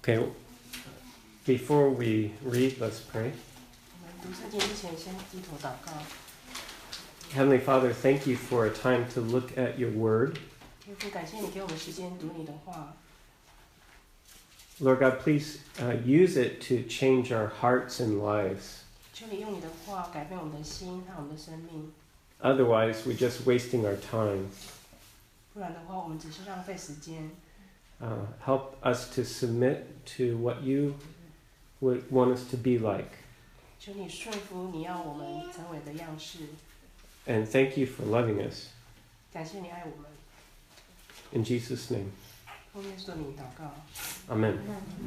Okay, before we read, let's pray. 我们读圣经之前，先低头祷告。 Heavenly Father, thank you for a time to look at your word. 天父，感谢你给我们时间读你的话。 Lord God, please use it to change our hearts and lives. 求你用你的话改变我们的心和我们的生命， Otherwise, we're just wasting our time. 不然的话，我们只是浪费时间。 Help us to submit to what you would want us to be like. 求你顺服你要我们成为的样式。 And thank you for loving us. 感谢你爱我们。 In Jesus' name, 奉耶稣的名祷告。 amen.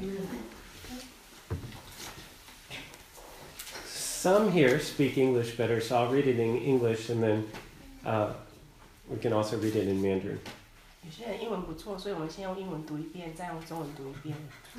Some here speak English better, so I'll read it in English and then we can also read it in Mandarin. 有些人英文不错，所以我们先用英文读一遍，再用中文读一遍。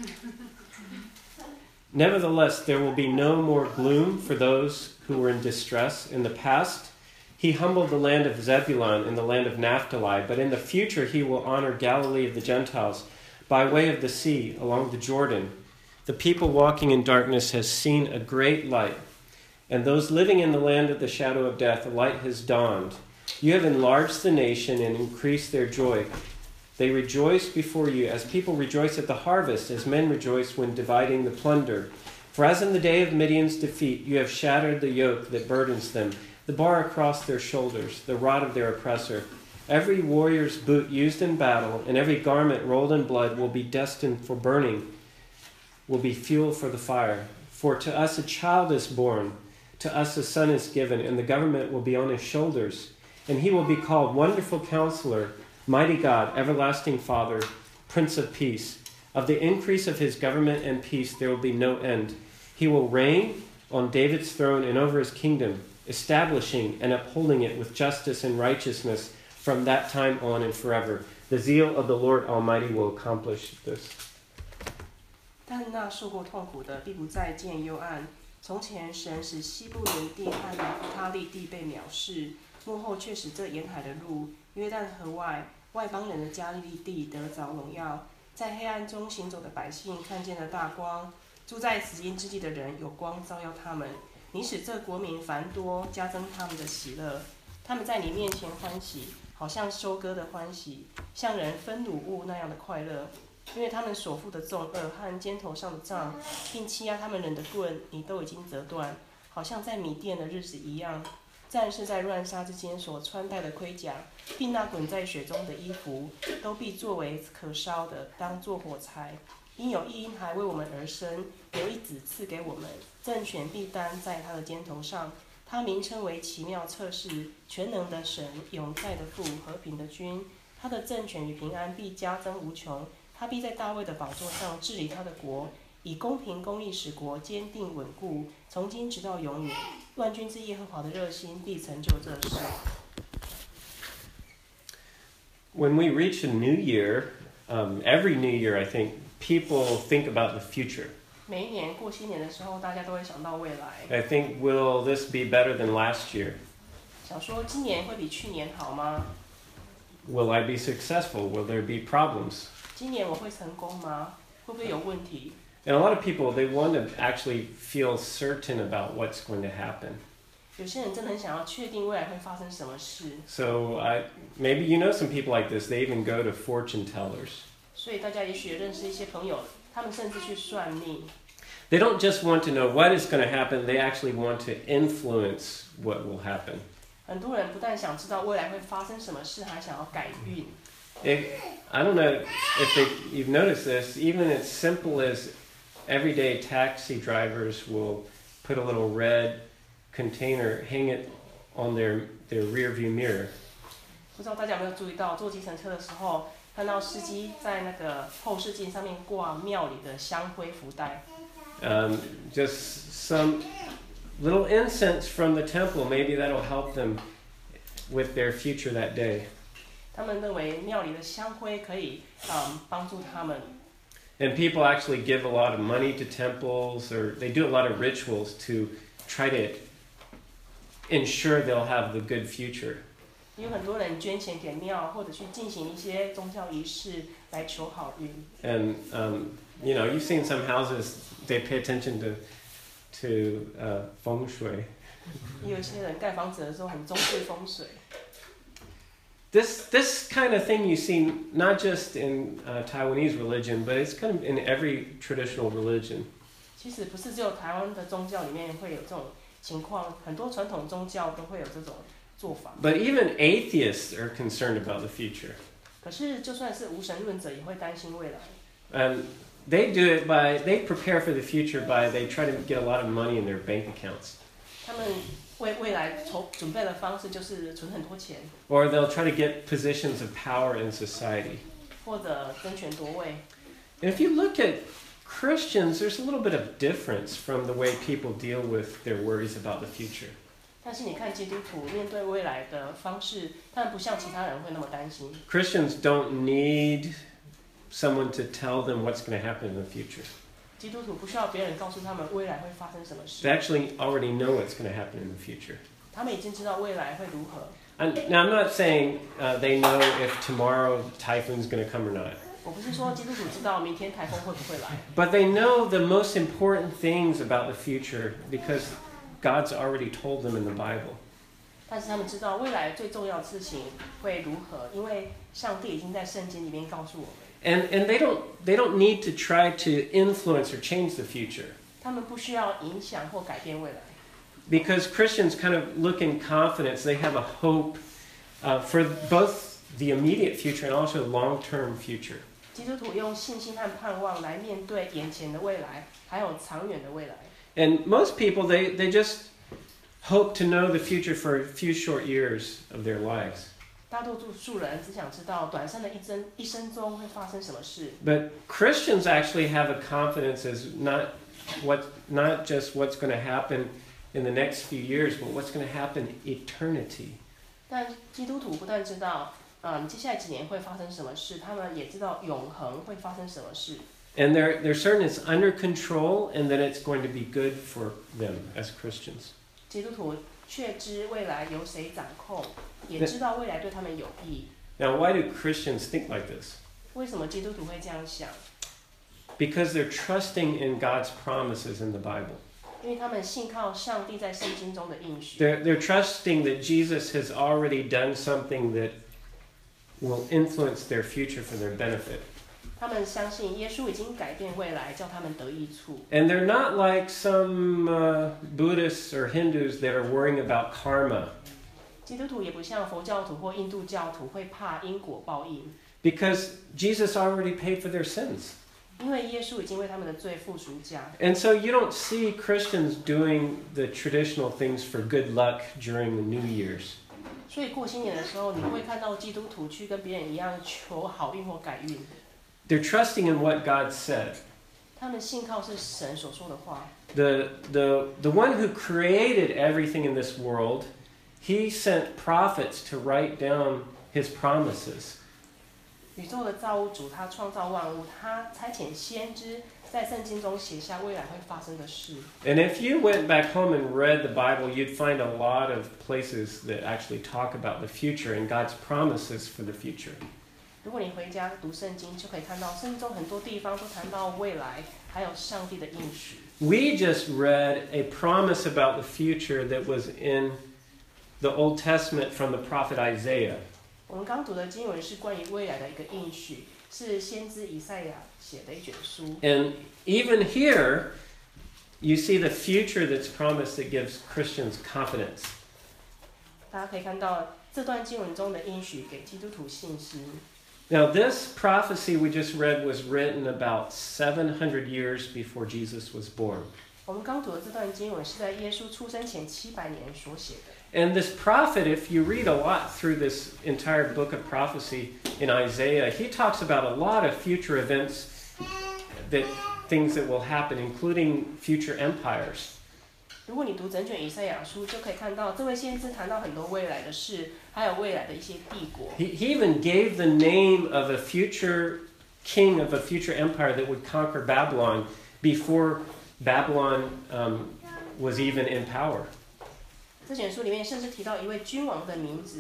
Nevertheless, there will be no more gloom for those who were in distress. In the past, he humbled the land of Zebulun and the land of Naphtali, but in the future he will honor Galilee of the Gentiles by way of the sea along the Jordan. The people walking in darkness has seen a great light, and those living in the land of the shadow of death, a light has dawned. You have enlarged the nation and increased their joy. They rejoice before you as people rejoice at the harvest, as men rejoice when dividing the plunder. For as in the day of Midian's defeat, you have shattered the yoke that burdens them, the bar across their shoulders, the rod of their oppressor. Every warrior's boot used in battle, and every garment rolled in blood will be destined for burning, will be fuel for the fire. For to us a child is born, to us a son is given, and the government will be on his shoulders. And he will be called Wonderful Counselor, Mighty God, Everlasting Father, Prince of Peace. Of the increase of his government and peace there will be no end. He will reign on David's throne and over his kingdom, establishing and upholding it with justice and righteousness from that time on and forever. The zeal of the Lord Almighty will accomplish this. 但那受过痛苦的，必不再见幽暗。从前，神使西部伦地和拿弗他利地被藐视，幕后却使这沿海的路、约旦河外外邦人的加利利地得着荣耀。在黑暗中行走的百姓看见了大光，住在死荫之地的人有光照耀他们。你使这国民繁多，加增他们的喜乐。他们在你面前欢喜，好像收割的欢喜，像人分掳物那样的快乐。因为他们所负的重恶和肩头上的杖，并欺压他们人的棍，你都已经折断，好像在米甸的日子一样。战士在乱沙之间所穿戴的盔甲，并那滚在血中的衣服，都必作为可烧的，当作火柴。因有一婴孩为我们而生，有一子赐给我们，政权必担在他的肩头上。他名称为奇妙测试，全能的神，永在的父，和平的君。他的政权与平安必加增无穷。他必在大卫的宝座上治理他的国，以公平公义使国坚定稳固，从今直到永远。万军之耶和华的热心必成就这事。 When we reach a new year, every new year, I think, people think about the future. 每一年过新年的时候，大家都会想到未来， I think, will this be better than last year? 想说今年会比去年好吗？ Will I be successful? Will there be problems? 今年我会成功吗？会不会有问题？ And a lot of people, they want to actually feel certain about what's going to happen. 有些人真的很想要确定未来会发生什么事， So maybe you know some people like this. They even go to fortune tellers. 所以大家也许也认识一些朋友，他们甚至去算命。 They don't just want to know what is going to happen. They actually want to influence what will happen. 很多人不但想知道未来会发生什么事，还想要改运。 I don't know if you've noticed this. Even as simple as everyday taxi drivers will put a little red container, hang it on their rear view mirror. 不知道大家有没有注意到，坐计程车的时候，看到司机在那个后视镜上面挂庙里的香灰福袋。 Just some little incense from the temple. Maybe that'll help them with their future that day. 他们认为庙里的香灰可以帮助他们。 And people actually give a lot of money to temples, or they do a lot of rituals to try to ensure they'll have the good future. 有很多人捐钱给庙，或者去进行一些宗教仪式来求好运。 And you know, you've seen some houses, they pay attention to feng shui. 也有些人盖房子的时候很重视风水。 This kind of thing you see not just in Taiwanese religion, but it's kind of in every traditional religion. 其实不是只有台湾的宗教里面会有这种情况，很多传统宗教都会有这种做法。 But even atheists are concerned about the future. 可是就算是无神论者，也会担心未来。 And they do it they prepare for the future by they try to get a lot of money in their bank accounts. 他们为未来准备的方式就是存很多钱， Or they'll try to get positions of power in society. 或者争权夺位。 And if you look at Christians, there's a little bit of difference from the way people deal with their worries about the future. 但是你看基督徒面对未来的方式，他们不像其他人会那么担心。 Christians don't need someone to tell them what's going to happen in the future. 基督徒不需要别人告诉他们未来会发生什么 They 事， actually already know what's going to happen in the future. 他们已经知道未来会如何。 Now, I'm not saying they know if tomorrow the typhoon's going to come or not. 我不是说基督徒知道明天台风会不会来， But they know the most important things about the future because God's already told them in the Bible. 但是他们知道未来最重要的事情会如何，因为上帝已经在圣经里面告诉我们。 And they don't need to try to influence or change the future. 他们不需要影响或改变未来， Because Christians kind of look in confidence. They have a hope for both the immediate future and also long-term future. 基督徒用信心和盼望来面对眼前的未来，还有长远的未来。 And most people, they just hope to know the future for a few short years of their lives. 大多数人只想知道短暂的一生中会发生什么事， But Christians actually have a confidence as not just what's going to happen in the next few years, but what's going to happen eternity. 但基督徒不但知道，接下来几年会发生什么事，他们也知道永恒会发生什么事。 And they're certain it's under control and that it's going to be good for them as Christians. 基督徒确知未来由谁掌控，也知道未来对他们有益。 Now, why do Christians think like this? 为什么基督徒会这样想？ Because they're trusting in God's promises in the Bible. 因为他们信靠上帝在圣经中的应许， They're trusting that Jesus has already done something that will influence their future for their benefit. 他们相信耶稣已经改变未来，叫他们得益处。 And they're not like some Buddhists or Hindus that are worrying about karma. 基督徒也不像佛教徒或印度教徒会怕因果报应， Because Jesus already paid for their sins. 因为耶稣已经为他们的罪付赎价。 And so you don't see Christians doing the traditional things for good luck during the New Year's. 所以过新年的时候，你会看到基督徒去跟别人一样求好运或改运。 They're trusting in what God said. 他们信靠是神所说的话。 The one who created everything in this world, he sent prophets to write down his promises. 宇宙的造物主，他创造万物，他差遣先知在圣经中写下未来会发生的事。 And if you went back home and read the Bible, you'd find a lot of places that actually talk about the future and God's promises for the future. 如果你回家读圣经，就可以看到圣经中很多地方都谈到未来，还有上帝的应许。 We just read a promise about the future that was in the Old Testament from the prophet Isaiah. 我们刚读的经文是关于未来的一个应许，是先知以赛亚写的一卷书。 And even here, you see the future that's promised that gives Christians confidence. 大家可以看到这段经文中的应许给基督徒信心。 Now, this prophecy we just read was written about 700 years before Jesus was born. 我们刚读的这段经文是在耶稣出生前700年所写的。 And this prophet, if you read a lot through this entire book of prophecy in Isaiah, he talks about a lot of future events, things that will happen, including future empires. 如果你读整卷以赛亚书，就可以看到这位先知谈到很多未来的事，还有未来的一些帝国。 He even gave the name of a future king of a future empire that would conquer Babylon before Babylon was even in power. 这卷书里面甚至提到一位君王的名字，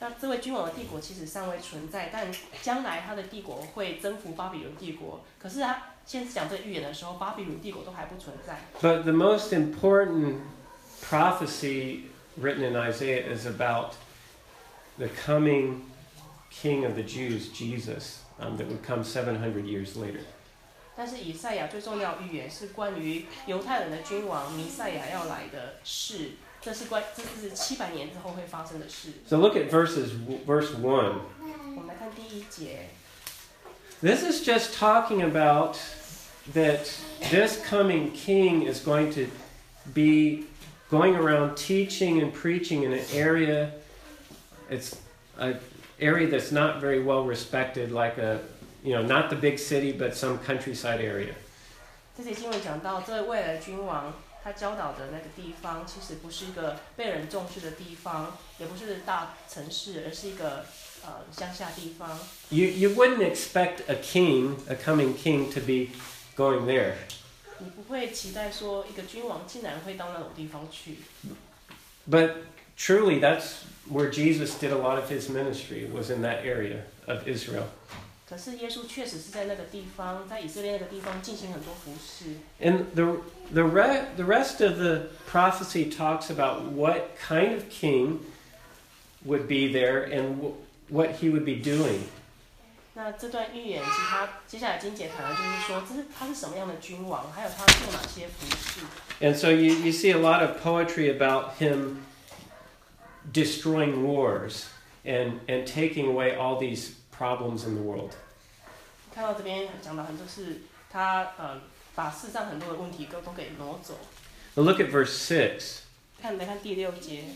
那这位君王的帝国其实尚未存在，但将来他的帝国会征服巴比伦帝国。可是他先讲这个预言的时候，巴比伦帝国都还不存在。 But the most important prophecy written in Isaiah is about the coming King of the Jews, Jesus, that would come 700 years later. 但是以赛亚最重要的预言是关于犹太人的君王弥赛亚要来的事，这是700年之后会发生的事。 So look at verse 1. 我们来看第1节。 This is just talking about that this coming king is going to be going around teaching and preaching in an area, it's an area that's not very well respected, like not the big city, but some countryside area. 这节经文讲到，这未来的君王他教导的那个地方，其实不是一个被人重视的地方，也不是大城市，而是一个乡下地方。 You wouldn't expect a coming king, to be going there. 你不会期待说一个君王竟然会到那种地方去。 But truly, that's where Jesus did a lot of his ministry, was in that area of Israel. 可是耶稣确实是在那个地方，在以色列那个地方进行很多服事。 And the rest of the prophecy talks about what kind of king would be there and what he would be doing. 那这段预言，其实他接下来经节谈的就是说，他是什么样的君王，还有他做哪些服事。 And so you see a lot of poetry about him destroying wars and taking away all these problems in the world. 看到这边讲到很多是他把世上很多的问题都给挪走。 Now look at verse 6. 来看第6节。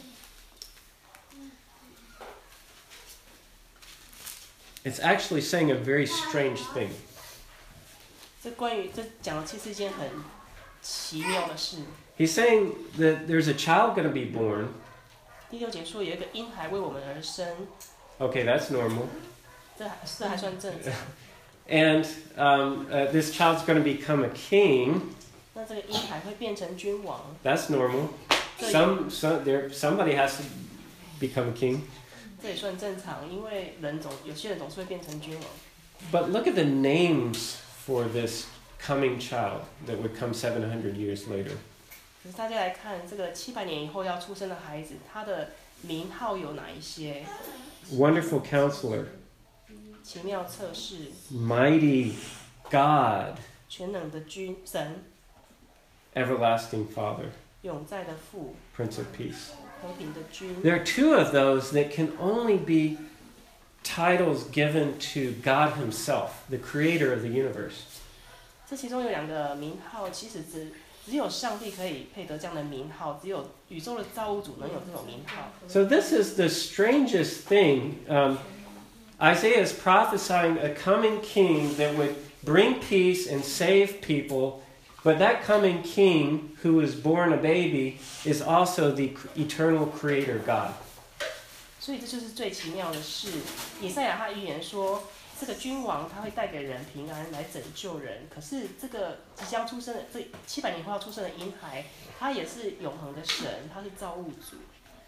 It's actually saying a very strange thing. 这讲的其实是一件很奇妙的事。 He's saying that there's a child going to be born. 第6节说有一个婴孩为我们而生。 Okay, that's normal. 这还算正常。 And this child's going to become a king. 那这个婴孩会变成君王。 That's normal. Somebody has to become a king. 这也算正常，因为有些人总是会变成君王。 But look at the names for this coming child that would come 700 years later. 可是大家来看这个700年以后要出生的孩子，他的名号有哪一些？ Wonderful Counselor. 奇妙策士。 Mighty God. 全能的神。 Everlasting Father. 永在的父。 Prince of Peace. 和平的君。 There are two of those that can only be titles given to God Himself, the Creator of the universe. 这其中有2个名号，其实只有上帝可以配得这样的名号，只有宇宙的造物主能有这种名号。 So this is the strangest thing. Isaiah is prophesying a coming king that would bring peace and save people. But that coming king who was born a baby is also the eternal creator God. 所以这就是最奇妙的事。以赛亚他预言说，这个君王他会带给人平安，来拯救人。可是这个即将出生的这700年后要出生的婴孩，他也是永恒的神，他是造物主。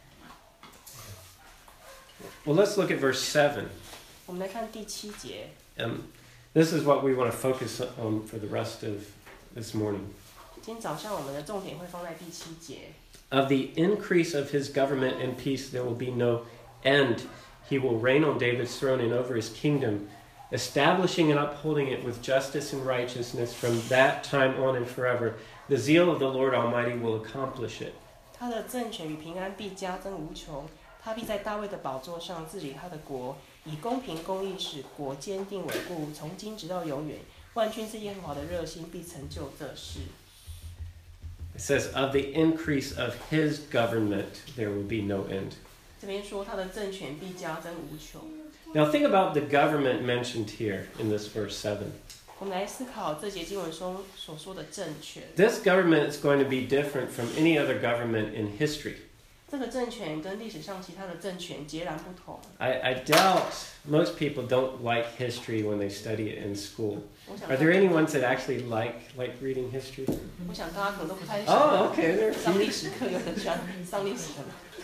Well, let's look at verse 7. 我们来看第7节。 This is what we want to focus on for the rest of this morning. 今天早上我们的重点会放在第7节。 Of the increase of his government and peace there will be no end. He will reign on David's throne and over his kingdom, establishing and upholding it with justice and righteousness from that time on and forever. The zeal of the Lord Almighty will accomplish it. 他的政权与平安必加增无穷，他必在大卫的宝座上治理他的国，以公平公义使国坚定稳固，从今直到永远。万军之耶和华的热心必成就这事。 It says, of the increase of his government, there will be no end. 这边说他的政权必加增无穷。 Now think about the government mentioned here in this verse 7. 我们来思考这节经文中所说的政权。 This government is going to be different from any other government in history. 这个政权跟历史上其他的政权截然不同。 I doubt most people don't like history when they study it in school. Are there any ones that actually like reading history? 我想大家可能都不太喜 Oh, 欢 okay. There are 上 few. 历史课，有人喜欢上历史的吗？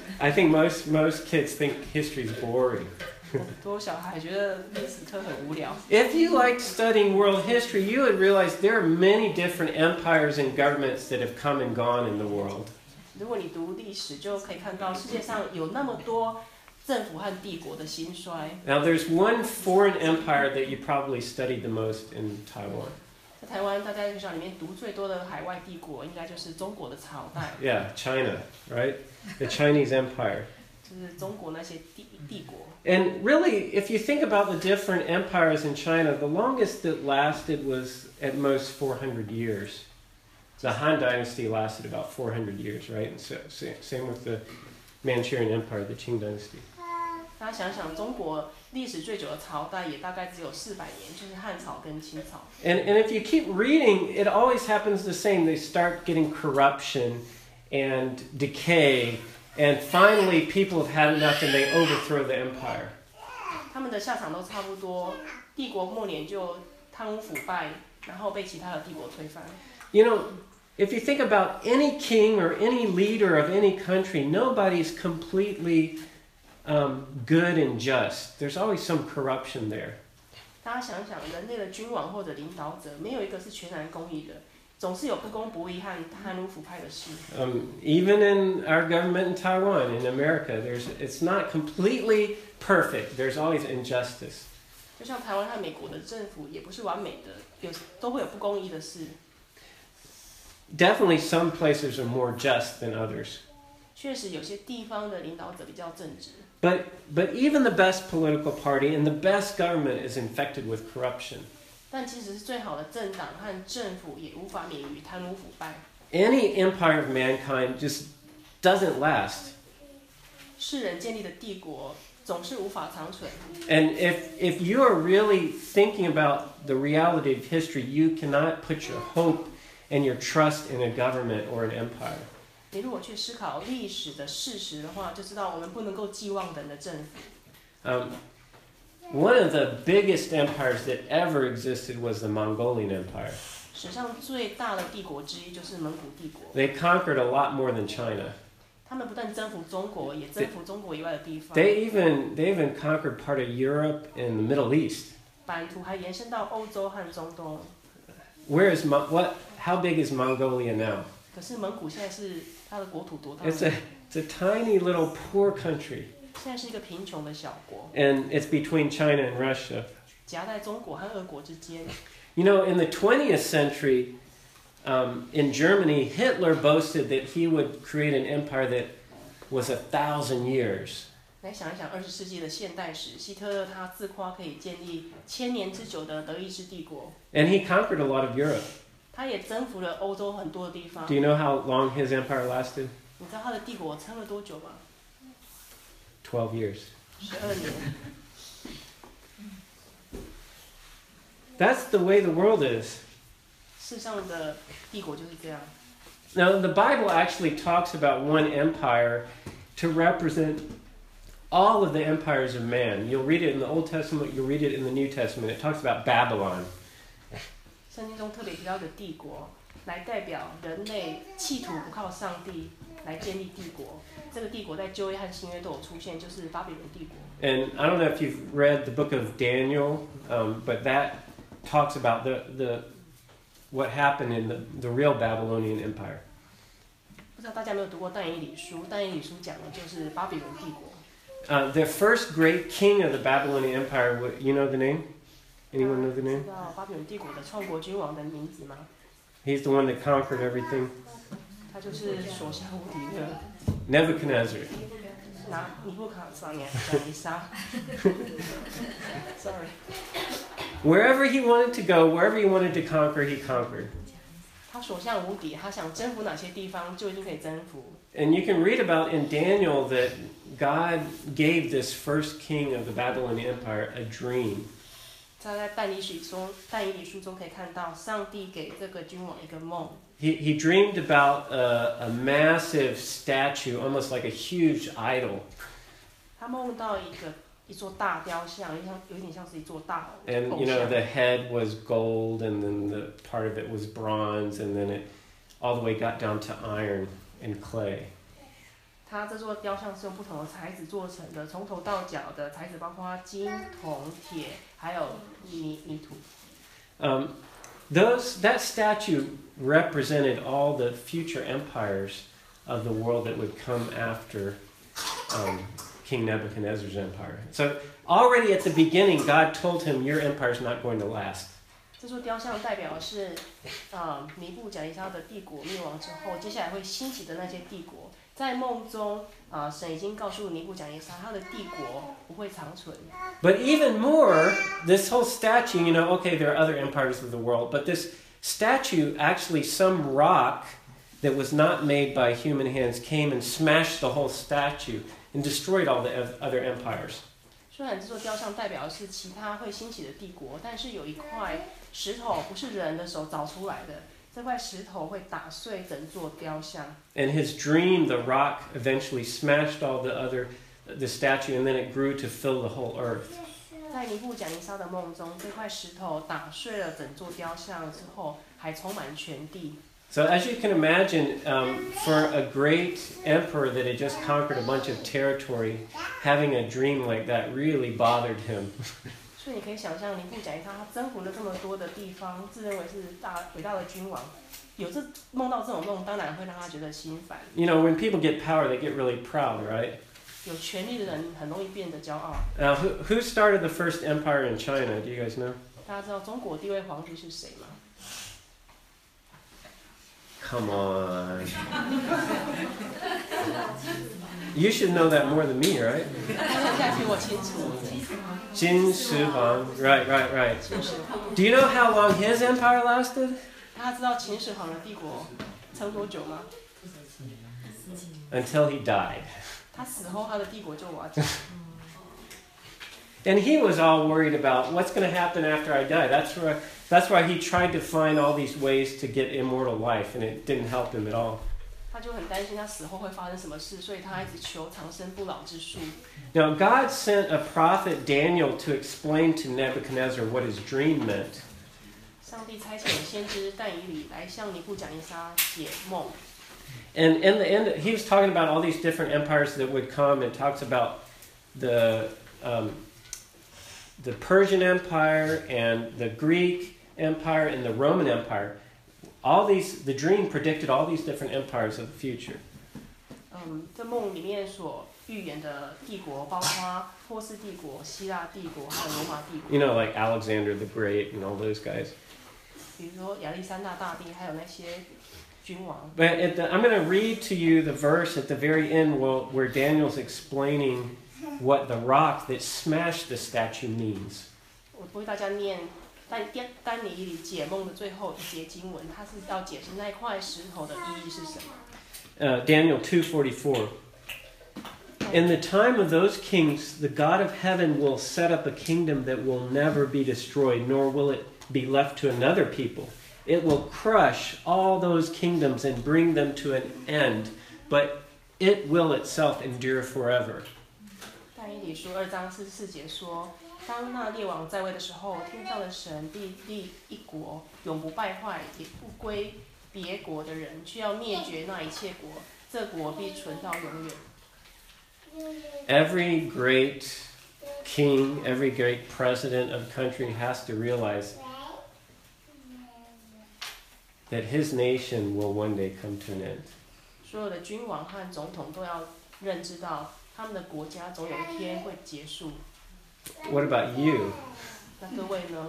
I think most kids think history is boring. 很多小孩觉得历史课很无聊。 If you like studying world history, you would realize there are many different empires and governments that have come and gone in the world. 如果你读历史，就可以看到世界上有那么多政府和帝国的兴衰。 Now, there's one foreign empire that you probably studied the most in Taiwan. 在台湾，大家在学校里面读最多的海外帝国，应该就是中国的朝代。 Yeah, China, right? The Chinese Empire. 就是中国那些帝国。 And really, if you think about the different empires in China, the longest that lasted was at most 400 years. The Han Dynasty lasted about 400 years, right? And so, same with the Manchurian Empire, the Qing Dynasty. 大家想想，中国历史最久的朝代也大概只有400年，就是汉朝跟清朝。 And if you keep reading, it always happens the same. They start getting corruption and decay, and finally people have had enough and they overthrow the empire. 他们的下场都差不多，帝国末年就贪污腐败，然后被其他的帝国推翻。 You know, if you think about any king or any leader of any country, nobody's completely good and just. There's always some corruption there. 大家想想，人类的君王或者领导者，没有一个是全然公义的，总是有不公不义和贪污腐败的事。 Even in our government in Taiwan, in America, it's not completely perfect. There's always injustice. 就像台湾和美国的政府也不是完美的，都会有不公义的事。 Definitely, some places are more just than others. 确实，有些地方的领导者比较正直。 But even the best political party and the best government is infected with corruption. 但即使是最好的政党和政府，也无法免于贪污腐败。 Any empire of mankind just doesn't last. 世人建立的帝国总是无法长存。 And if you are really thinking about the reality of history, you cannot put your hope and your trust in a government or an empire. 你如果去思考历史的事实的话，就知道我们不能够寄望人的政府。 One of the biggest empires that ever existed was the Mongolian Empire. 史上最大的帝国之一就是蒙古帝国。 They conquered a lot more than China. 他们不但征服中国，也征服中国以外的地方。 They even conquered part of Europe and the Middle East. 版图还延伸到欧洲和中东。 How big is Mongolia now? 可是蒙古现在是它的国土多大？ It's a tiny little poor country. 现在是一个贫穷的小国。 And it's between China and Russia. 夹在中国和俄国之间。 You know, in the 20th century, in Germany, Hitler boasted that he would create an empire that was 1,000 years. 来想一想，20世纪的现代史，希特勒他自夸可以建立1000年之久的德意志帝国。 And he conquered a lot of Europe. 他也征服了欧洲很多的地方。 Do you know how long his empire lasted? 你知道他的帝国撑了多久吗 ？12 years. 12年。 That's the way the world is. 世上的帝国就是这样。 Now, the Bible actually talks about one empire to represent all of the empires of man. You'll read it in the Old Testament, you'll read it in the New Testament. It talks about Babylon. 圣经中特别提到的帝国，来代表人类企图不靠上帝来建立帝国。这个帝国在旧约和新约都有出现，就是巴比伦帝国。 And I don't know if you've read the book of Daniel, but that talks about what happened in the real Babylonian Empire. 不知道大家有没有读过但以理书？但以理书讲的就是巴比伦帝国。 The first great king of the Babylonian Empire, you know the name? Anyone know the name? 知道巴比伦帝国的创国君王的名字吗？ He's the one that conquered everything. 他就是所向无敌的 Nebuchadnezzar. 尼布卡撒尼撒。Sorry. Wherever he wanted to go, wherever he wanted to conquer, he conquered. 他所向无敌，他想征服哪些地方就一定可以征服。 And you can read about in Daniel that God gave this first king of the Babylonian Empire a dream. 在但以理书中可以看到，上帝给这个君王一个梦。 He dreamed about a massive statue, almost like a huge idol. 他梦到一座大雕像，有点像是一座大偶 And 像。 you know, the head was gold, and then the part of it was bronze, and then it all the way got down to iron and clay. 它这座雕像是用不同的材质做成的，从头到脚的材质包括金、铜、铁，还有泥土。 That statue represented all the future empires of the world that would come after King Nebuchadnezzar's empire. So already at the beginning, God told him, "Your empire is not going to last." 这座雕像代表的是，尼布甲尼撒的帝国灭亡之后，接下来会兴起的那些帝国。在梦中，神已经告诉尼布甲尼撒，他的帝国不会长存。 But even more, this whole statue, okay, there are other empires of the world, but this statue, actually some rock that was not made by human hands came and smashed the whole statue and destroyed all the other empires. 虽然这座雕像代表的是其他会兴起的帝国，但是有一块石头不是人的手凿出来的，这块石头会打碎整座雕像。 In his dream, the rock eventually smashed all the statue, and then it grew to fill the whole earth. 在尼布甲尼撒的梦中，这块石头打碎了整座雕像之后，还充满全地。 So as you can imagine, for a great emperor that had just conquered a bunch of territory, having a dream like that really bothered him. 所以你可以想象，尼布甲尼撒他征服了这么多的地方，自认为是伟大的君王，梦到这种梦，当然会让他觉得心烦。 When people get power, they get really proud, right? 有权力的人很容易变得骄傲。 Who started the first empire in China? Do you guys know? 大家知道中国第一位皇帝是谁吗？ Come on. You should know that more than me, right? 现在比我清楚。 Qin Shi Huang. Right. Do you know how long his empire lasted? 大家知道秦始皇的帝国撑多久吗？ Until he died. 他死后，他的帝国就瓦解。 And he was all worried about what's going to happen after I die. That's why he tried to find all these ways to get immortal life, and it didn't help him at all. 他就很担心他死后会发生什么事，所以他一直求长生不老之术。 Now, God sent a prophet Daniel to explain to Nebuchadnezzar what his dream meant. 上帝差遣先知但以理来向尼布甲尼撒解梦。 And in the end, he was talking about all these different empires that would come, and talks about the Persian Empire and the Greek Empire and the Roman Empire. The dream predicted all these different empires of the future. 这梦里面所预言的帝国，包括波斯帝国、希腊帝国，还有罗马帝国。 Like Alexander the Great and all those guys. 比如说亚历山大大帝，还有那些君王。 But I'm going to read to you the verse at the very end where Daniel's explaining what the rock that smashed the statue means. 我为大家念但以理解梦的最后一节经文，它是要解释那块石头的意义是什么。 Daniel 2:44. In the time of those kings, the God of heaven will set up a kingdom that will never be destroyed, nor will it be left to another people. It will crush all those kingdoms and bring them to an end, but it will itself endure forever. 但以理书2章44节说，当那列王在位的时候，天上的神必立一国，永不败坏，也不归别国的人，却要灭绝那一切国，这国必存到永远。 Every great king, every great president of a country has to realize that his nation will one day come to an end. 所有的君王和总统都要认知到，他们的国家总有一天会结束。 What about you? 那各位呢？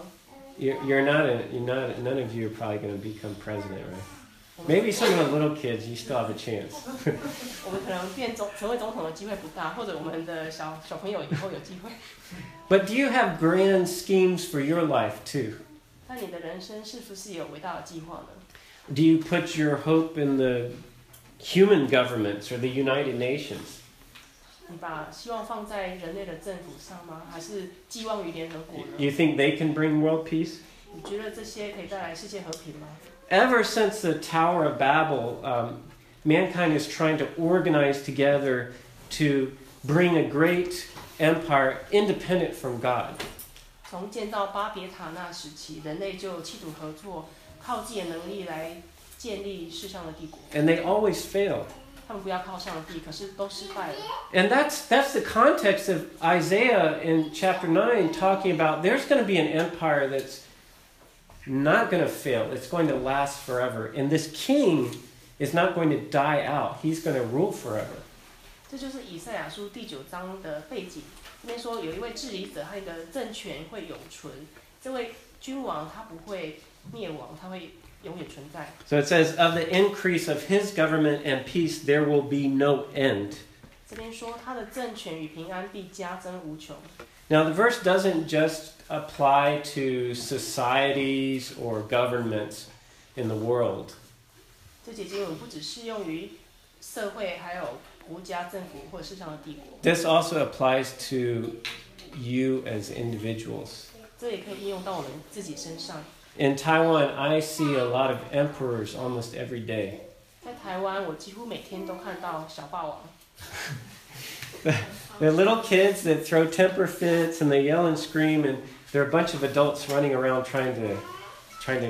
None of you are probably going to become president, right? Maybe some of the little kids, you still have a chance. 我们可能成为总统的机会不大，或者我们的小朋友以后有机会。 But do you have grand schemes for your life too? 但你的人生是不是有伟大的计划呢？ Do you put your hope in the human governments or the United Nations? 你把希望放在人类的政府上吗？还是寄望于联合国呢？ You think they can bring world peace? 你觉得这些可以带来世界和平吗？ Ever since the Tower of Babel, mankind is trying to organize together to bring a great empire independent from God. 从建造巴别塔那时起，人类就企图合作，靠自己的能力来建立世上的帝国。 And they always failed. 他们不要靠上帝，可是都失败了。 And that's the context of Isaiah in chapter 9 talking about there's going to be an empire that's not going to fail. It's going to last forever. And this king is not going to die out. He's going to rule forever. 这就是以赛亚书第9章的背景。这边说有一位治理者，他一个政权会永存。这位君王他不会灭亡，他会永远存在。 So it says, of the increase of his government and peace, there will be no end. 这边说他的政权与平安必加增无穷。 Now, the verse doesn't just apply to societies or governments in the world. 这节经文不只适用于社会，还有国家、政府或者世上的帝国。 This also applies to you as individuals. 这也可以应用到我们自己身上。 In Taiwan, I see a lot of emperors almost every day. 在台湾，我几乎每天都看到小霸王。 They're little kids that throw temper fits and they yell and scream, and there are a bunch of adults running around trying to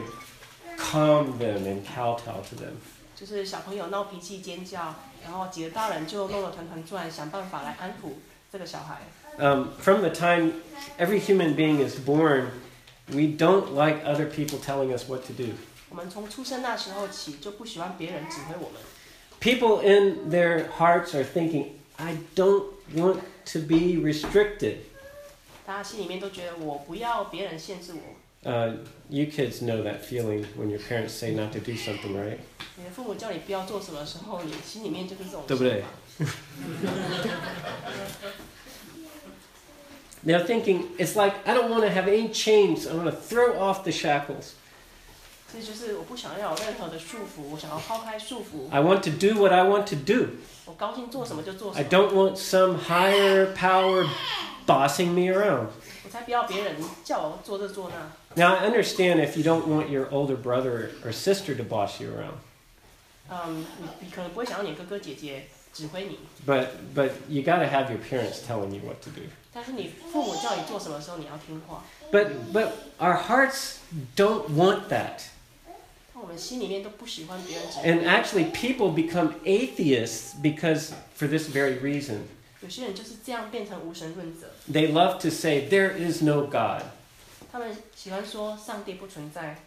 calm them and kowtow to them. 就是小朋友闹脾气、尖叫，然后几个大人就弄得团团转，想办法来安抚这个小孩。 From the time every human being is born, we don't like other people telling us what to do. 我们从出生那时候起就不喜欢别人指挥我们。 People in their hearts are thinking, I don't want to be restricted. 大家心里面都觉得我不要别人限制我。 You kids know that feeling when your parents say not to do something, right? 你的父母叫你不要做什么时候，你心里面就是这种。 对不对？They're thinking, it's like, I don't want to have any chains. I want to throw off the shackles. 这就是我不想要有任何的束缚，我想要抛开束缚。 I want to do what I want to do. 我高兴做什么就做什 I 么。 don't want some higher power bossing me around. 我才不要别人叫我做这做那。 Now, I understand if you don't want your older brother or sister to boss you around. 你可能不会想要你哥哥姐姐指挥你。 But you got to have your parents telling you what to do. 但是你父母叫你做什么时候，你要听话。 But our hearts don't want that. 但我们心里面都不喜欢别人指 And 挥。 actually, people become atheists because for this very reason. 有些人就是这样变成无神论者。 They love to say, there is no God. 他们喜欢说上帝不存在。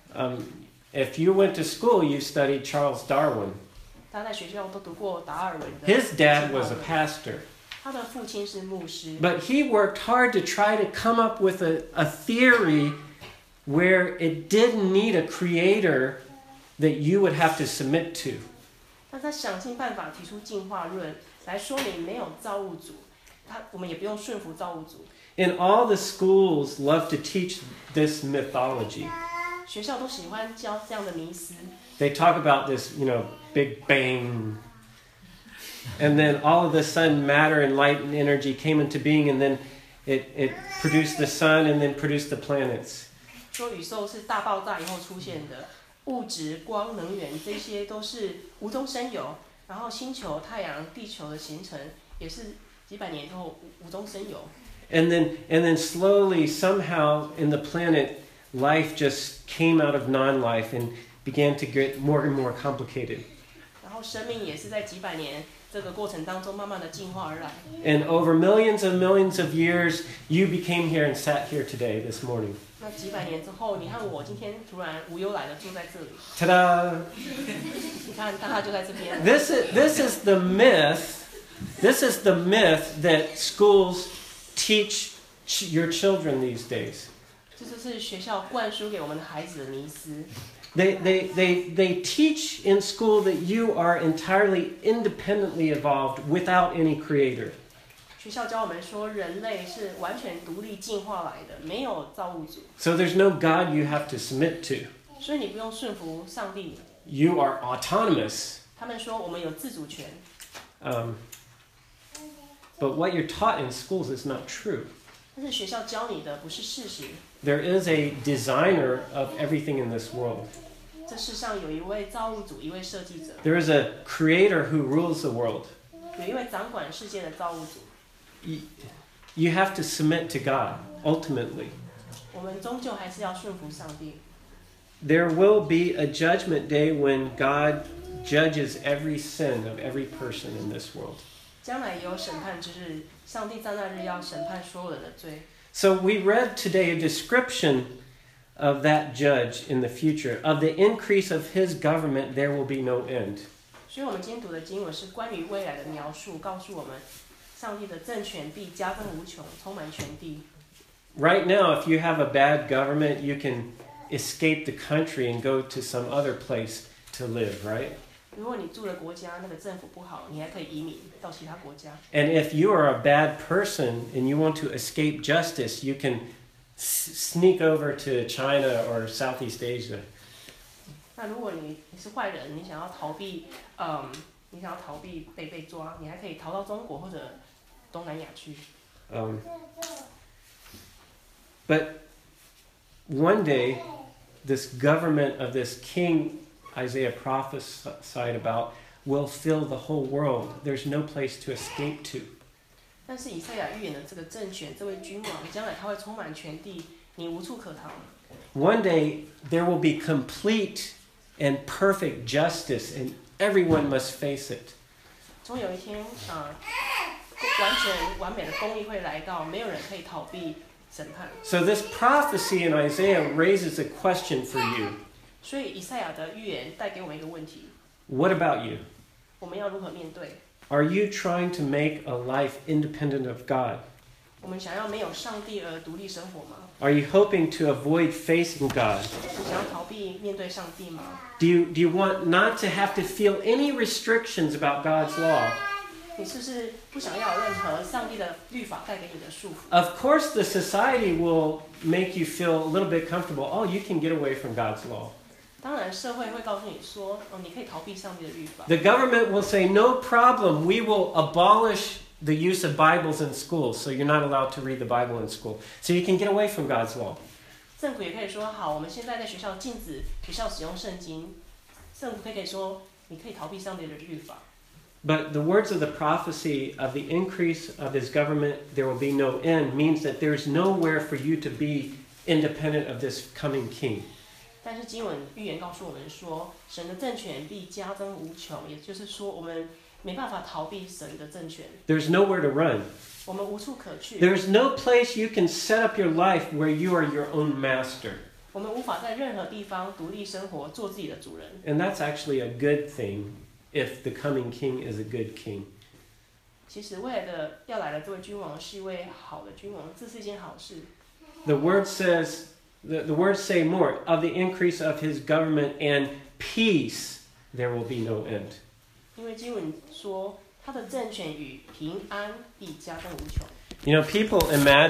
If you went to school, you studied Charles Darwin. 他在学校都读过达尔文的。 His dad was a pastor. 他的父亲是牧师。 But he worked hard to try to come up with a theory where it didn't need a creator that you would have to submit to. 但他想尽办法提出进化论来说明没有造物主，我们也不用顺服造物主。 And all the schools love to teach this mythology. 学校都喜欢教这样的迷思。 They talk about this, Big Bang. And then all of a sudden matter and light and energy came into being, and then it produced the sun and then produced the planets. 说宇宙是大爆炸以后出现的，物质、光、能源这些都是无中生有，然后星球、太阳、地球的形成也是几百年之后无中生有。 And then slowly, somehow, in the planet, life just came out of non-life and began to get more and more complicated. 然后生命也是在几百年这个过程当中慢慢的进化而来。 And over millions and millions of years, you became here and sat here today, this morning. 那几百年之后，你和我今天突然无忧来的住在这里， Ta-da! 你看大家就在这边。 This is the myth. This is the myth that schools teach your children these days. 这就是学校灌输给我们的孩子的迷思。 They teach in school that you are entirely independently evolved without any creator. 学校教我们说，人类是完全独立进化来的，没有造物主， So there's no God you have to submit to. 所以你不用顺服上帝。 You are autonomous. 他们说我们有自主权， But what you're taught in schools is not true. 但是学校教你的不是事实。 There is a designer of everything in this world. 这世上有一位造物主，一位设计者， There is a creator who rules the world. 有一位掌管世界的造物主。 You have to submit to God, ultimately. 我们终究还是要顺服上帝。 There will be a judgment day when God judges every sin of every person in this world. 将来也有审判之日，上帝在那日要审判所有人的罪。 So we read today a description of that judge in the future. Of the increase of his government, there will be no end. 所以我们今天读的经文是关于未来的描述，告诉我们上帝的政权必加增无穷，充满全地。 Right now, if you have a bad government, you can escape the country and go to some other place to live, right? 如果你住的国家那个政府不好，你还可以移民到其他国家。 And if you are a bad person and you want to escape justice, you can sneak over to China or Southeast Asia. 那如果你是坏人，你想要逃避被抓，你还可以逃到中国或者东南亚去。 But one day, this government of this king Isaiah prophesied about will fill the whole world. There's no place to escape to. 但是以赛亚预言的这个政权，这位君王，将来他会充满全地，你无处可逃。 One day, there will be complete and perfect justice, and everyone must face it. 终有一天，完全完美的公义会来到，没有人可以逃避审判。 So this prophecy in Isaiah raises a question for you. 所以以赛亚的预言带给我们一个问题： What about you? 我们要如何面对？ Are you trying to make a life independent of God? 我们想要没有上帝而独立生活吗？ Are you hoping to avoid facing God? 你想要逃避面对上帝吗？ Do you want not to have to feel any restrictions about God's law? 你是不是不想要有任何上帝的律法带给你的束缚？ Of course, the society will make you feel a little bit comfortable. Oh, you can get away from God's law. 当然，社会会告诉你说，你可以逃避上帝的律法。 The government will say, no problem, we will abolish the use of Bibles in schools, so you're not allowed to read the Bible in school. So you can get away from God's law. 政府也可以说，好，我们现在在学校禁止学校使用圣经。政府可以说，你可以逃避上帝的律法。 But the words of the prophecy of the increase of his government, there will be no end, means that there's nowhere for you to be independent of this coming king. 但是经文预言告诉我们说，神的政权必加增无穷，也就是说，我们没办法逃避神的政权。 There's nowhere to run. 我们无处可去。 There's no place you can set up your life where you are your own master. 我们无法在任何地方独立生活，做自己的主人。 And that's actually a good thing if the coming king is a good king. 其实未来的要来的这位君王是一位好的君王，这是一件好事。 The word says, the words say more, of the increase of his government and peace, there will be no end. 因为经文说，他的政权与平安必加增无穷。 You know, people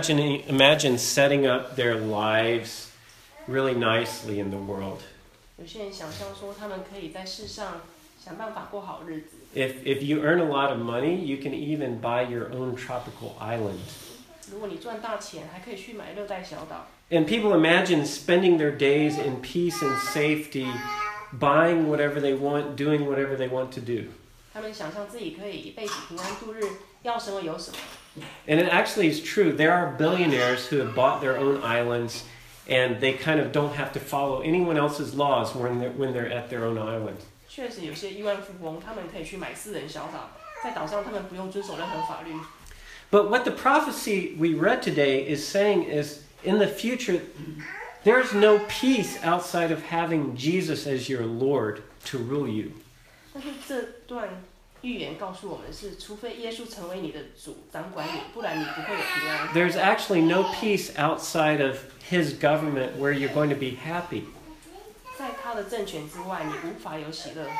imagine setting up their lives really nicely in the world. 有些人想象说，他们可以在世上想办法过好日子。 If you earn a lot of money, you can even buy your own tropical island. 如果你赚大钱，还可以去买热带小岛。 And people imagine spending their days in peace and safety, buying whatever they want, doing whatever they want to do. 他们想象自己可以一辈子平安度日，要什么有什么。 And it actually is true. There are billionaires who have bought their own islands, and they kind of don't have to follow anyone else's laws when they're at their own island. 确实，有些亿万富翁，他们可以去买私人小岛，在岛上他们不用遵守任何法律。 But what the prophecy we read today is saying is, in the future, there's no peace outside of having Jesus as your Lord to rule you. 但是这段预言告诉我们是，除非耶稣成为你的主，掌管你，不然你不会有平安。 There's actually no peace outside of his government where you're going to be happy. 在他的政权之外，你无法有喜乐。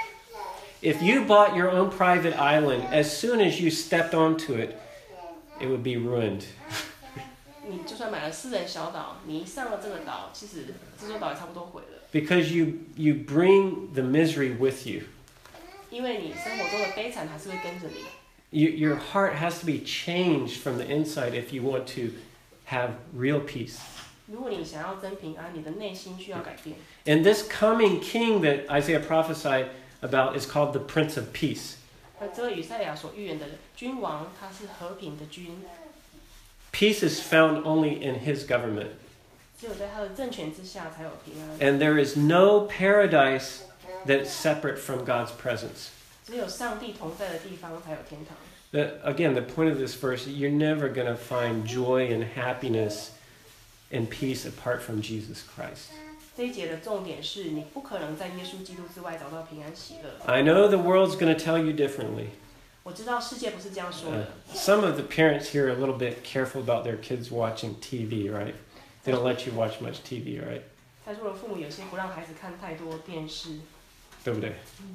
If you bought your own private island, as soon as you stepped onto it, it would be ruined. 你就算买了私人小岛，你一上了这个岛，其实这座岛也差不多毁了。 Because you bring the misery with you. 因为你生活中的悲惨还是会跟着你。 Your heart has to be changed from the inside if you want to have real peace. 如果你想要真平安，你的内心需要改变。 And this coming king that Isaiah prophesied about is called the Prince of Peace. 而这位以赛亚所预言的君王，他是和平的君， Peace is found only in his government. 只有在他的政权之下才有平安。 And there is no paradise that's separate from God's presence. 只有上帝同在的地方才有天堂。 Again, the point of this verse, you're never going to find joy and happiness and peace apart from Jesus Christ. 这一节的重点是你不可能在耶稣基督之外找到平安喜乐。 I know the world's going to tell you differently. 我知道世界不是这样说的。 Some of the parents here are a little bit careful about their kids watching TV, right? They don't let you watch much TV, right? 在座的父母有些不让孩子看太多电视。 对不对?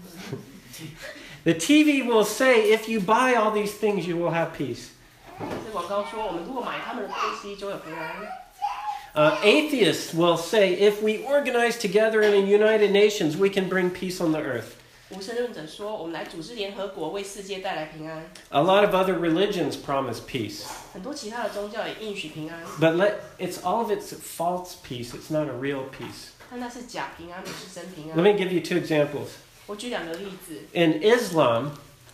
The TV will say, if you buy all these things, you will have peace. 这广告说，我们如果买他们的东西，就有平安。 Atheists will say, if we organize together in a United Nations, we can bring peace on the earth. 无神论者说，我们来组织联合国，为世界带来平安。 A lot of other religions promise peace. 很多其他的宗教也应许平安。 But it's all of it's false peace. It's not a real peace. 但那是假平安，不是真平 Let 安。 me give you 2 examples. 我举2个例子。 In Islam,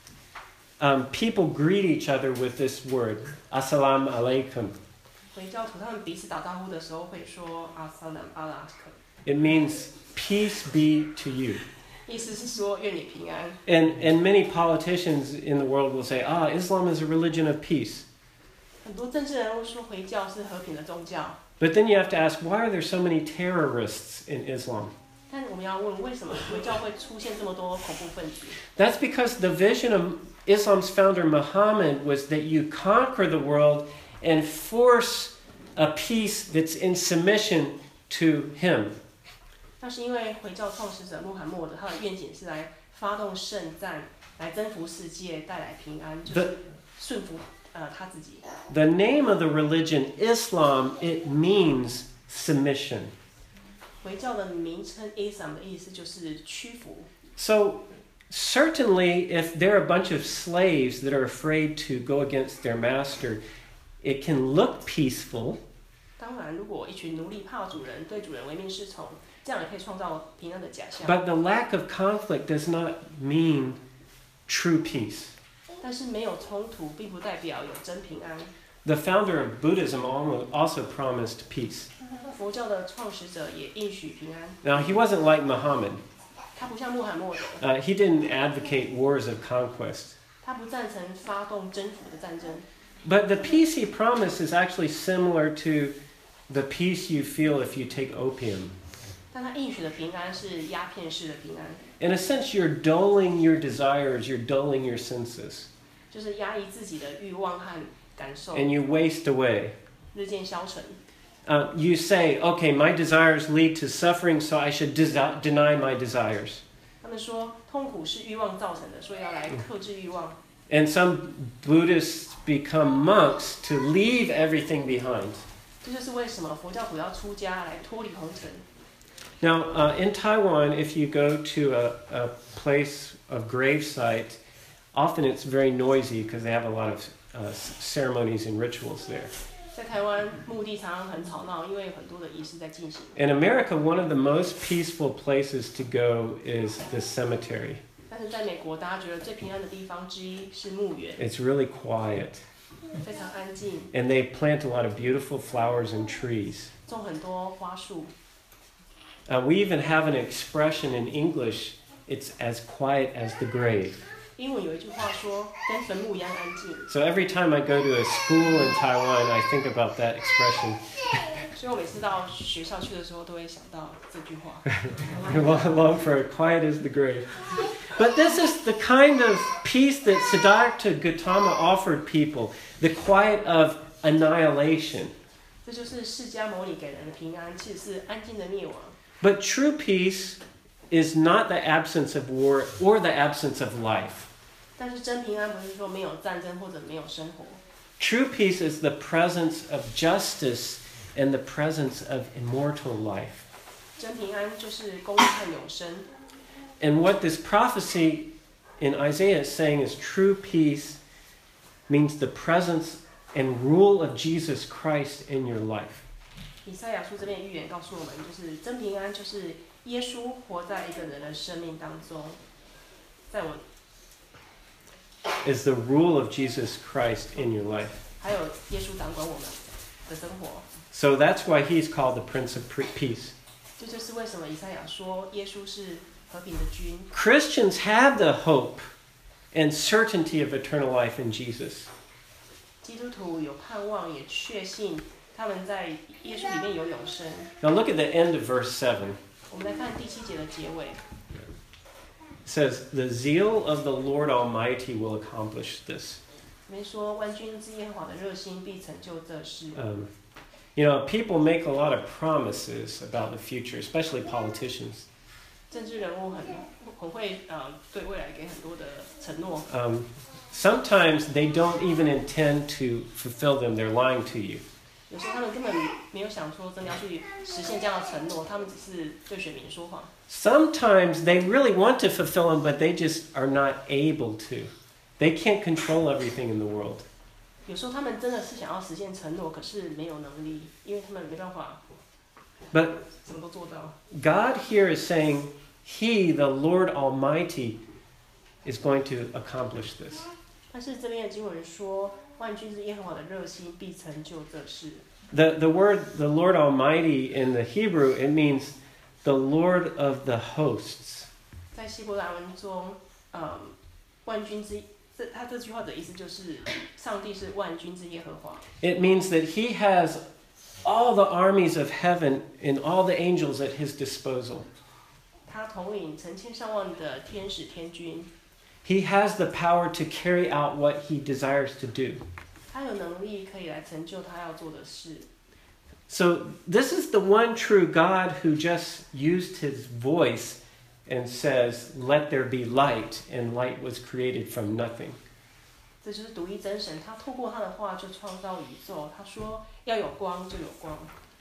people greet each other with this word, Assalamu alaikum. 回教徒他们彼此打招呼的时候会说阿萨兰阿拉克， It means peace be to you. 意思是说愿你平安。 And many politicians in the world will say, Islam is a religion of peace. 很多政治人物说回教是和平的宗教， But then you have to ask, why are there so many terrorists in Islam? 但我们要问，为什么回教会出现这么多恐怖分子？ That's because the vision of Islam's founder Muhammad was that you conquer the world and force a peace that's in submission to him. 那是因为回教创始者穆罕默德他的愿景是来发动圣战，来征服世界，带来平安，就是顺服他自己。 The name of the religion, Islam, it means submission. 回教的名称 Islam 的意思就是屈服。 So certainly if there are a bunch of slaves that are afraid to go against their master, it can look peaceful. 当然，如果一群奴隶怕主人，对主人唯命是从，这样也可以创造平安的假象。 But the lack of conflict does not mean true peace. 但是没有冲突，并不代表有真平安。 The founder of Buddhism also promised peace. 佛教的创始者也应许平安。 Now, he wasn't like Muhammad. 他不像穆罕默德， He didn't advocate wars of conquest. 他不赞成发动征服的战争。 But the peace he promised is actually similar to the peace you feel if you take opium. 但他应许的平安是鸦片式的平安， In a sense, you're dulling your desires, you're dulling your senses, 就是压抑自己的欲望和感受， and you waste away. 日渐消沉。 You say, okay, my desires lead to suffering, so I should deny my desires. 他们说痛苦是欲望造成的，所以要来克制欲望。 And some Buddhists become monks to leave everything behind. 这就是为什么佛教徒要出家来脱离红尘。 Now, in Taiwan, if you go to a place of gravesite, often it's very noisy because they have a lot of ceremonies and rituals there. 在台湾，墓地常常很吵闹，因为有很多的仪式在进行。 In America, one of the most peaceful places to go is the cemetery. 但是在美国，大家觉得最平安的地方之一是墓园， It's really quiet. 非常安静， And they plant a lot of beautiful flowers and trees. 种很多花树。 We even have an expression in English, it's as quiet as the grave. 英文有一句话说，跟坟墓一样安静。 So every time I go to a school in Taiwan, I think about that expression. 所以我每次到学校去的时候，都会想到这句话。 Long for quiet as the grave. But this is the kind of peace that Siddhartha Gautama offered people, the quiet of annihilation. 这就是释迦牟尼给人的平安，其实是安静的灭亡。 But true peace is not the absence of war or the absence of life. 但是真平安不是说没有战争或者没有生活， True peace is the presence of justice and the presence of immortal life. 真平安就是公义和永生。 And what this prophecy in Isaiah is saying is true peace means the presence and rule of Jesus Christ in your life. 以赛亚书这边预言告诉我们，就是真平安就是耶稣活在一个人的生命当中，在我 Is the rule of Jesus Christ in your life. 还有耶稣掌管我们的生活。 So that's why he's called the Prince of Peace. 这就是为什么以赛亚说耶稣是和平的君。 Christians have the hope and certainty of eternal life in Jesus. 基督徒有盼望，也确信他们在耶稣里面有永生。 Now look at the end of verse 7. 我们来看第7节的结尾。 It says, "The zeal of the Lord Almighty will accomplish this." 里面说，万军之耶和华的热心必成就这事。 You know, people make a lot of promises about the future, especially politicians. 政治人物很会对未来给很多的承诺。 Sometimes they don't even intend to fulfill them. They're lying to you. 有时候他们根本没有想说真的要去实现这样的承诺，他们只是对选民说谎。 Sometimes they really want to fulfill them, but they just are not able to. They can't control everything in the world. 有时候他们真的是想要实现承诺，可是没有能力，因为他们没办法 But 什么都做到。 God here is saying, He, the Lord Almighty, is going to accomplish this. 但是这边的经文说，万军之耶和华的热心必成就这事。 The word, the Lord Almighty in the Hebrew, it means the Lord of the hosts. 在希伯来文中，万军之他这句话的意思就是，上帝是万军之耶和华。 It means that He has all the armies of heaven and all the angels at His disposal. 他统领成千上万的天使天军。 He has the power to carry out what He desires to do. 他有能力可以来成就他要做的事。 So this is the one true God who just used His voice and says, "Let there be light," and light was created from nothing. 这就是独一真神，他透过他的话就创造宇宙。他说要有光就有光。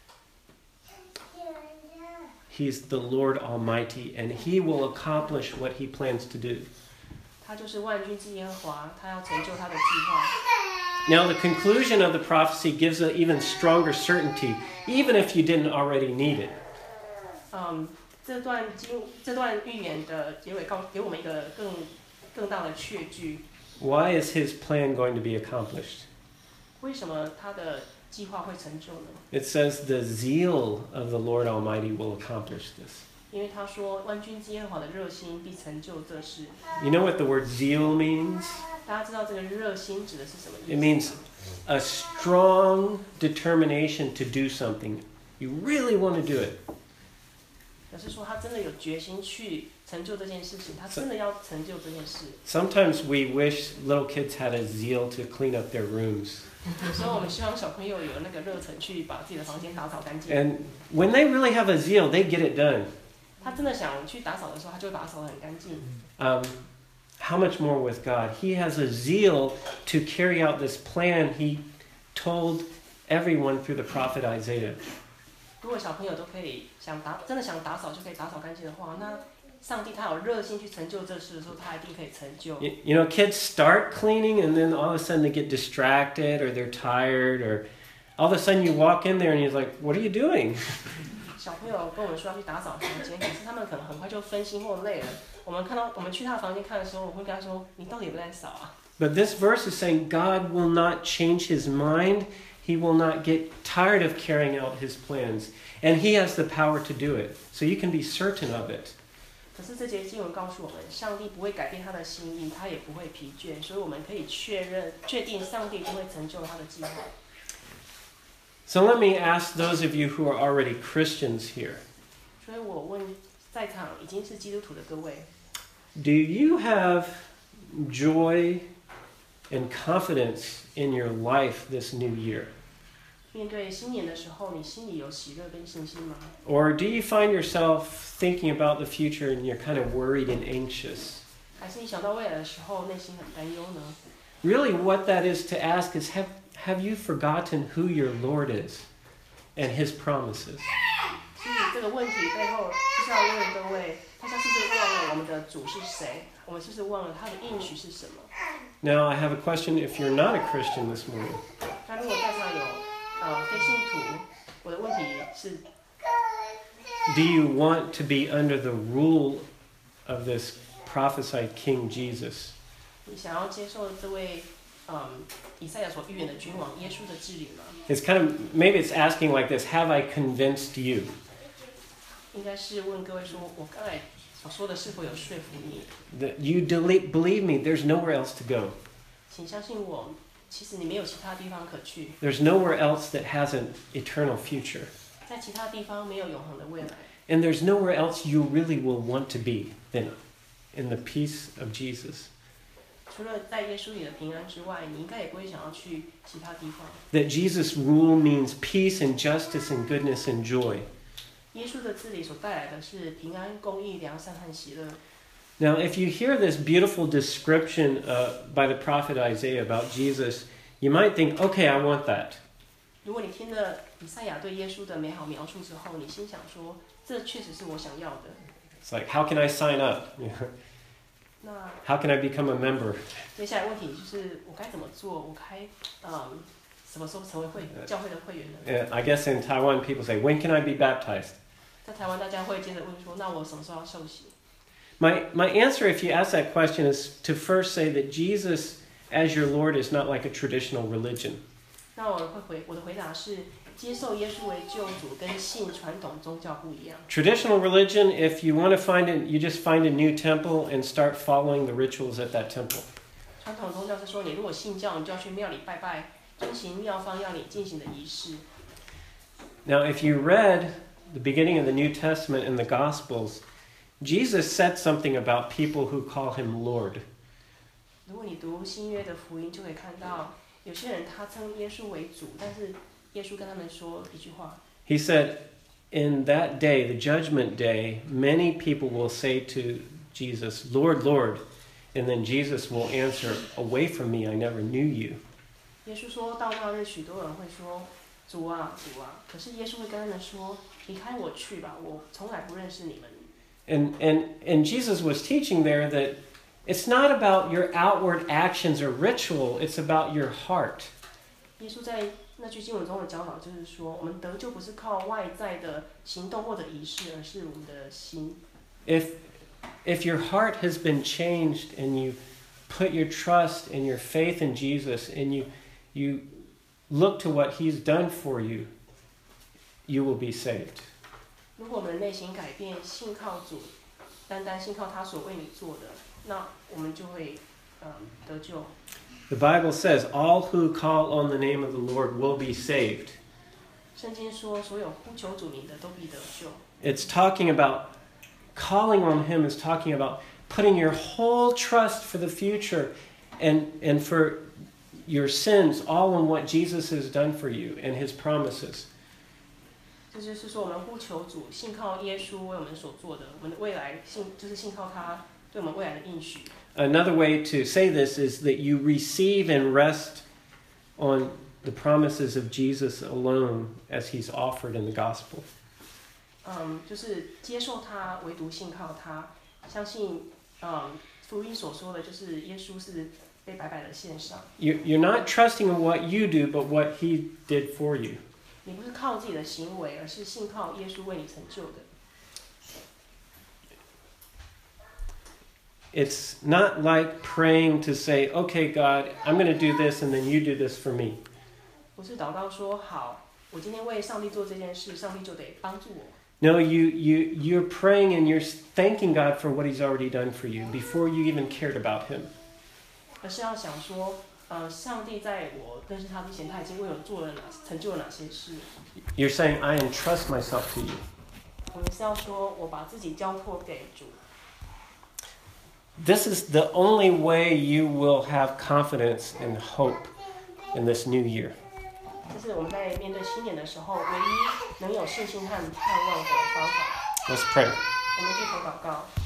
He's the Lord Almighty, and He will accomplish what He plans to do. 他就是万军之耶和华，他要成就他的计划。 Now, the conclusion of the prophecy gives an even stronger certainty, even if you didn't already need it. 这段预言的结尾给我们一个更大的确据。 Why is His plan going to be accomplished? 为什么他的计划会成就呢？ It says the zeal of the Lord Almighty will accomplish this. 因为他说万军之耶和华的热心必成就这事。 You know what the word zeal means? 大家知道这个热心指的是什么意 It 思？ means a strong determination to do something. You really want to do it. 表示说他真的有决心去成就这件事情，他真的要成就这件事。 Sometimes we wish little kids had a zeal to clean up their rooms. 有时候我们希望小朋友有那个热忱去把自己的房间打扫干净。 And when they really have a zeal, they get it done. 他真的想去打扫的时候，他就会把它扫得很干净。 How much more with God? He has a zeal to carry out this plan He told everyone through the prophet Isaiah. 如果小朋友都可以真的想打扫就可以打扫干净的话，那上帝他有热心去成就这事的时候，他一定可以成就。 You know, kids start cleaning and then all of a sudden they get distracted or they're tired or all of a sudden you walk in there and he's like, "What are you doing?" 小朋友跟我们说要去打扫房间，可是他们可能很快就分心或累了。我们去他的房间看的时候，我会跟他说：“你到底有没有在扫啊？” But this verse is saying God will not change His mind. He will not get tired of carrying out His plans. And He has the power to do it. So you can be certain of it. 可是这节经文告诉我们，上帝不会改变他的心意，他也不会疲倦，所以我们可以确定上帝就会成就他的计划。 So let me ask those of you who are already Christians here. 所以我问在场已经是基督徒的各位， Do you have joy and confidence in your life this new year? 面对新年的时候，你心里有喜乐跟信心吗？ Or do you find yourself thinking about the future and you're kind of worried and anxious? 还是你想到未来的时候，内心很担忧呢？ Really, what that is to ask is have you forgotten who your Lord is and His promises? 所以这个问题背后就是要问各位，大家是不是忘了我们的主是谁？我们是不是忘了他的应许是什么？ Now, I have a question if you're not a Christian this morning. 那如果在场有非信徒，我的问题是 Do you want to be under the rule of this prophesied King Jesus? 你想要接受这位以赛亚所预言的君王耶稣的治理吗？ It's kind of, maybe it's asking like this, have I convinced you? 应该是问各位说，我刚才所说的是否有说服你。 That you believe me, there's nowhere else to go. 请相信我，其实你没有其他地方可去， There's nowhere else that has an eternal future. 在其他地方没有永恒的未来， And there's nowhere else you really will want to be than in the peace of Jesus. 除了在耶稣里的平安之外，你应该也不会想要去其他地方。 That Jesus' rule means peace and justice and goodness and joy. 耶稣的治理所带来的是平安、公义、良善和喜乐。 Now, if you hear this beautiful description by the prophet Isaiah about Jesus, you might think, okay, I want that. 如果你听了以赛亚对耶稣的美好描述之后，你心想说，这确实是我想要的。 It's like, how can I sign up? 那 How can I become a member? 接下来问题就是我该怎么做？我该什么时候成为教会的会员呢？ I guess in Taiwan, people say, when can I be baptized? 在台湾，大家会接着问说，那我什么时候要受洗？ My answer, if you ask that question, is to first say that Jesus as your Lord is not like a traditional religion. 那我的回答是，接受耶稣为救主跟信传统宗教不一样。 Traditional religion, if you want to find it, you just find a new temple and start following the rituals at that temple. 传统宗教是说，你如果信教，你就要去庙里拜拜，遵行庙方要你进行的仪式。 Now, if you read the beginning of the New Testament in the Gospels, Jesus said something about people who call him Lord. 如果你读新约的福音，就可以看到有些人他称耶稣为主，但是耶稣跟他们说一句话。 He said, in that day, the judgment day, many people will say to Jesus, Lord, Lord. And then Jesus will answer, away from me, I never knew you. 耶稣说到那日，许多人会说主啊，主啊。可是耶稣会跟他们说，离开我去吧，我从来不认识你们。 And Jesus was teaching there that it's not about your outward actions or ritual, it's about your heart. 耶稣在那句经文中的教导就是说，我们得救不是靠外在的行动或者仪式，而是我们的心。 If your heart has been changed and you put your trust and your faith in Jesus and you look to what he's done for you, you will be saved. 如果我们的内心改变，信靠主，单单信靠他所为你做的，那我们就会得救。 The Bible says, all who call on the name of the Lord will be saved. 圣经说，所有呼求主名的都必得救。 It's talking about calling on him is talking about putting your whole trust for the future and for your sins all on what Jesus has done for you and his promises. 这就是说，我们呼求主，信靠耶稣为我们所做的，我们的未来就是信靠他对我们未来的应许。 Another way to say this is that you receive and rest on the promises of Jesus alone as he's offered in the gospel. 就是接受他，唯独信靠他，相信福音所说的就是耶稣是被白白的献上。 You're not trusting in what you do, but what he did for you. 你不是靠自己的行为，而是信靠耶稣为你成就的。 It's not like praying to say, okay, God, I'm going to do this and then you do this for me. 不是祷告说好，我今天为上帝做这件事，上帝就得帮助我。 No, you're praying and you're thanking God for what he's already done for you before you even cared about him. 而是要想说，上帝在我认识他之前，他已经为我做了成就了哪些事。 You're saying, I entrust myself to you. 我们是要说，我把自己交托给主。 This is the only way you will have confidence and hope in this new year. 这是我们在面对新年的时候，唯一能有信心和盼望的方法。 Let's pray. 我们低头祷告。